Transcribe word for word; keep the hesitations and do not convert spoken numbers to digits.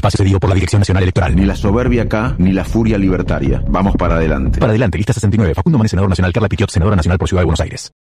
espacio cedido por la Dirección Nacional Electoral. Ni la soberbia acá, ni la furia libertaria. Vamos para adelante. Para adelante, lista sesenta y nueve. Facundo Manes, senador nacional. Carla Pichot, senadora nacional por Ciudad de Buenos Aires.